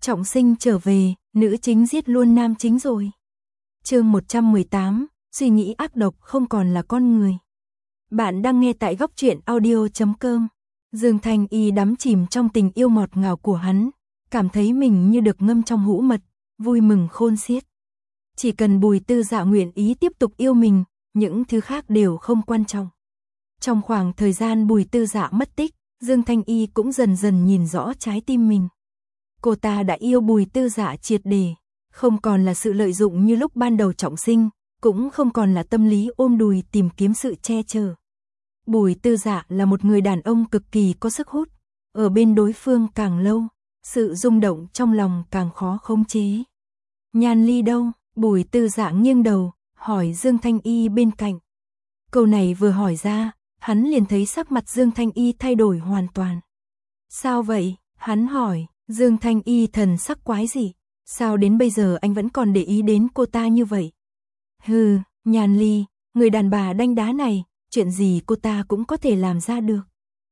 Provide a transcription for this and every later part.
Trọng sinh trở về, nữ chính giết luôn nam chính rồi. Chương 118, suy nghĩ ác độc không còn là con người. Bạn đang nghe tại góc truyện audio.com. Dương Thanh Y đắm chìm trong tình yêu ngọt ngào của hắn, cảm thấy mình như được ngâm trong hũ mật, vui mừng khôn xiết. Chỉ cần Bùi Tư Dạ nguyện ý tiếp tục yêu mình, những thứ khác đều không quan trọng. Trong khoảng thời gian Bùi Tư Dạ mất tích, Dương Thanh Y cũng dần dần nhìn rõ trái tim mình. Cô ta đã yêu Bùi Tư Dạ triệt để, không còn là sự lợi dụng như lúc ban đầu trọng sinh, cũng không còn là tâm lý ôm đùi tìm kiếm sự che chở. Bùi Tư Dạ là một người đàn ông cực kỳ có sức hút, ở bên đối phương càng lâu, sự rung động trong lòng càng khó khống chế. Nhan Ly đâu? Bùi Tư Dạ nghiêng đầu, hỏi Dương Thanh Y bên cạnh. Câu này vừa hỏi ra, hắn liền thấy sắc mặt Dương Thanh Y thay đổi hoàn toàn. Sao vậy? Hắn hỏi. Dương Thanh Y thần sắc quái dị. Sao đến bây giờ anh vẫn còn để ý đến cô ta như vậy? Hừ, Nhan Ly, người đàn bà đanh đá này, chuyện gì cô ta cũng có thể làm ra được.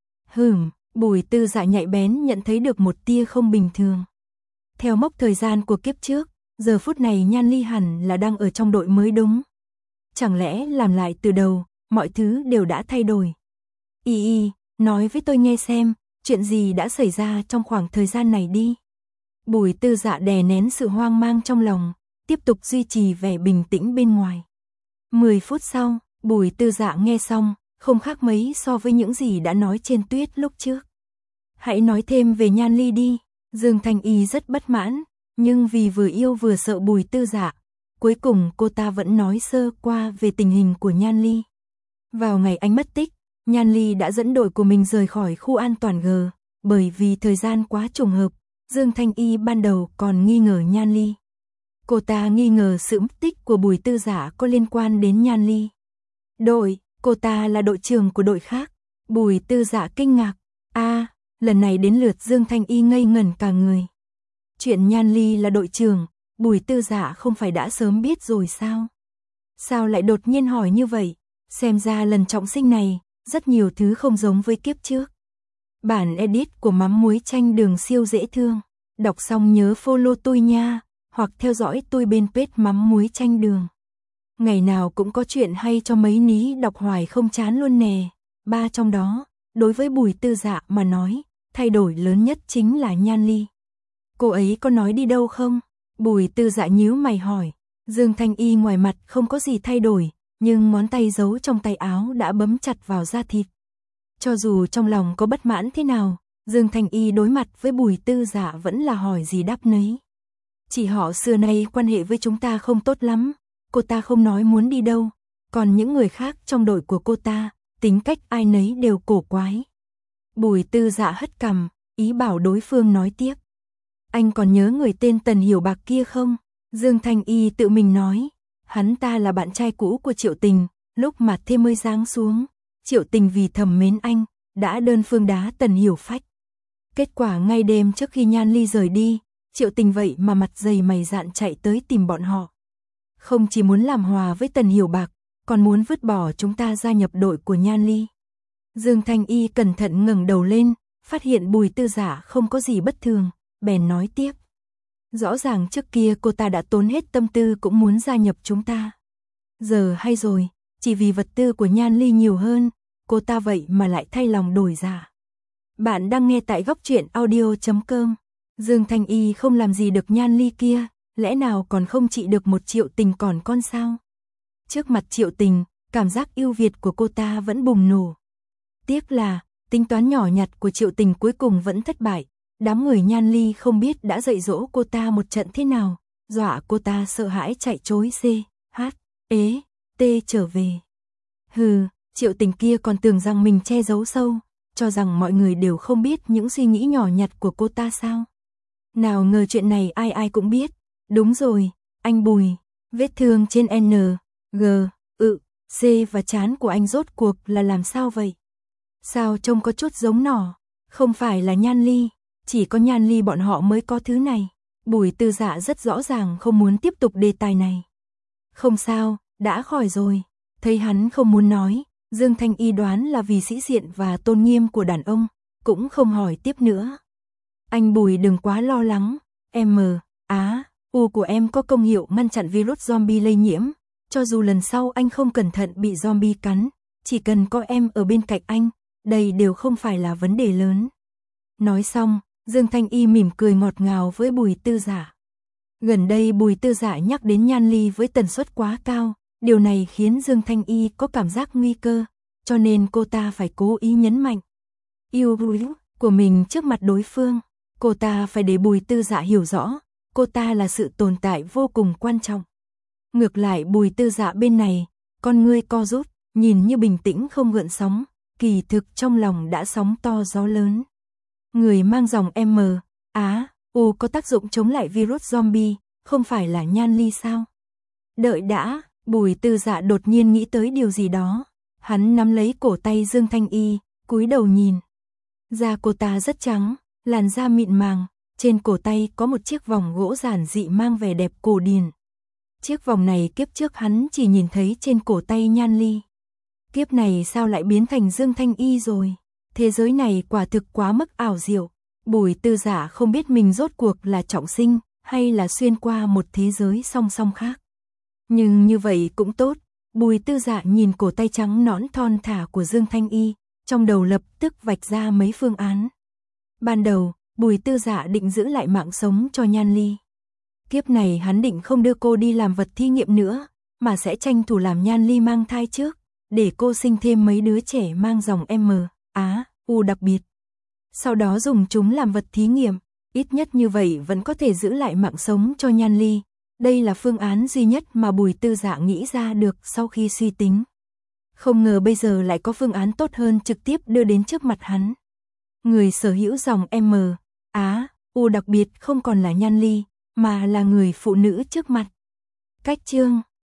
Bùi Tư Dạ nhạy bén nhận thấy được một tia không bình thường. Theo mốc thời gian của kiếp trước, giờ phút này Nhan Ly hẳn là đang ở trong đội mới đúng. Chẳng lẽ làm lại từ đầu, mọi thứ đều đã thay đổi. Y, nói với tôi nghe xem, chuyện gì đã xảy ra trong khoảng thời gian này đi. Bùi Tư Dạ đè nén sự hoang mang trong lòng, tiếp tục duy trì vẻ bình tĩnh bên ngoài. 10 phút sau, Bùi Tư Dạ nghe xong, không khác mấy so với những gì đã nói trên tuyết lúc trước. Hãy nói thêm về Nhan Ly đi. Dương Thanh Y rất bất mãn, nhưng vì vừa yêu vừa sợ Bùi Tư Dạ, cuối cùng cô ta vẫn nói sơ qua về tình hình của Nhan Ly. Vào ngày anh mất tích, Nhan Ly đã dẫn đội của mình rời khỏi khu an toàn G, bởi vì thời gian quá trùng hợp, Dương Thanh Y ban đầu còn nghi ngờ Nhan Ly. Cô ta nghi ngờ sự mất tích của Bùi Tư Dạ có liên quan đến Nhan Ly. Cô ta là đội trưởng của đội khác. Bùi Tư Dạ kinh ngạc. Lần này đến lượt Dương Thanh Y ngây ngẩn cả người. Chuyện Nhan Ly là đội trưởng, Bùi Tư Dạ không phải đã sớm biết rồi sao? Sao lại đột nhiên hỏi như vậy? Xem ra lần trọng sinh này, rất nhiều thứ không giống với kiếp trước. Bản edit của mắm muối chanh đường siêu dễ thương. Đọc xong nhớ follow tôi nha, hoặc theo dõi tôi bên page mắm muối chanh đường. Ngày nào cũng có chuyện hay cho mấy ní đọc hoài không chán luôn nè. Trong đó, đối với Bùi Tư Dạ mà nói, thay đổi lớn nhất chính là Nhan Ly. Cô ấy có nói đi đâu không? Bùi Tư Dạ nhíu mày hỏi. Dương Thanh Y ngoài mặt không có gì thay đổi, nhưng ngón tay giấu trong tay áo đã bấm chặt vào da thịt. Cho dù trong lòng có bất mãn thế nào, Dương Thanh Y đối mặt với Bùi Tư Dạ vẫn là hỏi gì đáp nấy. Chị họ xưa nay quan hệ với chúng ta không tốt lắm, cô ta không nói muốn đi đâu, còn những người khác trong đội của cô ta, tính cách ai nấy đều cổ quái. Bùi Tư Dạ hất cằm, ý bảo đối phương nói tiếp. Anh còn nhớ người tên Tần Hiểu Bạc kia không? Dương Thanh Y tự mình nói, hắn ta là bạn trai cũ của Triệu Tình, lúc mà thêm mới giáng xuống, Triệu Tình vì thầm mến anh, đã đơn phương đá Tần Hiểu Phách. Kết quả ngay đêm trước khi Nhan Ly rời đi, Triệu Tình vậy mà mặt dày mày dạn chạy tới tìm bọn họ. Không chỉ muốn làm hòa với Tần Hiểu Bạc, còn muốn vứt bỏ chúng ta gia nhập đội của Nhan Ly. Dương Thanh Y cẩn thận ngẩng đầu lên, phát hiện Bùi Tư Dạ không có gì bất thường, bèn nói tiếp. Rõ ràng trước kia cô ta đã tốn hết tâm tư cũng muốn gia nhập chúng ta. Giờ hay rồi, chỉ vì vật tư của Nhan Ly nhiều hơn, cô ta vậy mà lại thay lòng đổi dạ. Bạn đang nghe tại góc truyện audio.com. Dương Thanh Y không làm gì được Nhan Ly kia, lẽ nào còn không trị được một Triệu Tình còn con sao? Trước mặt Triệu Tình, cảm giác yêu Việt của cô ta vẫn bùng nổ. Tiếc là, tính toán nhỏ nhặt của Triệu Tình cuối cùng vẫn thất bại. Đám người Nhan Ly không biết đã dạy dỗ cô ta một trận thế nào, dọa cô ta sợ hãi chạy trối trở về. Triệu Tình kia còn tưởng rằng mình che giấu sâu, cho rằng mọi người đều không biết những suy nghĩ nhỏ nhặt của cô ta sao. Nào ngờ chuyện này ai ai cũng biết. Đúng rồi, anh Bùi, vết thương trên N, G, C và trán của anh rốt cuộc là làm sao vậy? Sao trông có chút giống nỏ? Không phải là Nhan Ly, chỉ có Nhan Ly bọn họ mới có thứ này. Bùi Tư Dạ rất rõ ràng không muốn tiếp tục đề tài này. Không sao, đã khỏi rồi. Thấy hắn không muốn nói, Dương Thanh Y đoán là vì sĩ diện và tôn nghiêm của đàn ông, cũng không hỏi tiếp nữa. Anh Bùi đừng quá lo lắng, M, Á, U của em có công hiệu ngăn chặn virus zombie lây nhiễm. Cho dù lần sau anh không cẩn thận bị zombie cắn, chỉ cần có em ở bên cạnh anh, đây đều không phải là vấn đề lớn. Nói xong, Dương Thanh Y mỉm cười ngọt ngào với Bùi Tư Dạ. Gần đây Bùi Tư Dạ nhắc đến Nhan Ly với tần suất quá cao, điều này khiến Dương Thanh Y có cảm giác nguy cơ, cho nên cô ta phải cố ý nhấn mạnh yêu của mình trước mặt đối phương. Cô ta phải để Bùi Tư Dạ hiểu rõ, cô ta là sự tồn tại vô cùng quan trọng. Ngược lại Bùi Tư Dạ bên này, con ngươi co rút, nhìn như bình tĩnh không gợn sóng, kỳ thực trong lòng đã sóng to gió lớn. Người mang dòng M, Á, U có tác dụng chống lại virus zombie, không phải là Nhan Ly sao? Đợi đã, Bùi Tư Dạ đột nhiên nghĩ tới điều gì đó. Hắn nắm lấy cổ tay Dương Thanh Y, cúi đầu nhìn. Da cô ta rất trắng, làn da mịn màng, trên cổ tay có một chiếc vòng gỗ giản dị mang vẻ đẹp cổ điển. Chiếc vòng này kiếp trước hắn chỉ nhìn thấy trên cổ tay Nhan Ly. Kiếp này sao lại biến thành Dương Thanh Y rồi? Thế giới này quả thực quá mức ảo diệu. Bùi Tư Dạ không biết mình rốt cuộc là trọng sinh, hay là xuyên qua một thế giới song song khác. Nhưng như vậy cũng tốt. Bùi Tư Dạ nhìn cổ tay trắng nõn thon thả của Dương Thanh Y, trong đầu lập tức vạch ra mấy phương án. Ban đầu, Bùi Tư Dạ định giữ lại mạng sống cho Nhan Ly. Kiếp này hắn định không đưa cô đi làm vật thí nghiệm nữa, mà sẽ tranh thủ làm Nhan Ly mang thai trước, để cô sinh thêm mấy đứa trẻ mang dòng M, Á, U đặc biệt. Sau đó dùng chúng làm vật thí nghiệm, ít nhất như vậy vẫn có thể giữ lại mạng sống cho Nhan Ly. Đây là phương án duy nhất mà Bùi Tư Dạ nghĩ ra được sau khi suy tính. Không ngờ bây giờ lại có phương án tốt hơn trực tiếp đưa đến trước mặt hắn. Người sở hữu dòng M, Á, U đặc biệt không còn là Nhan Ly, mà là người phụ nữ trước mặt. Cách chương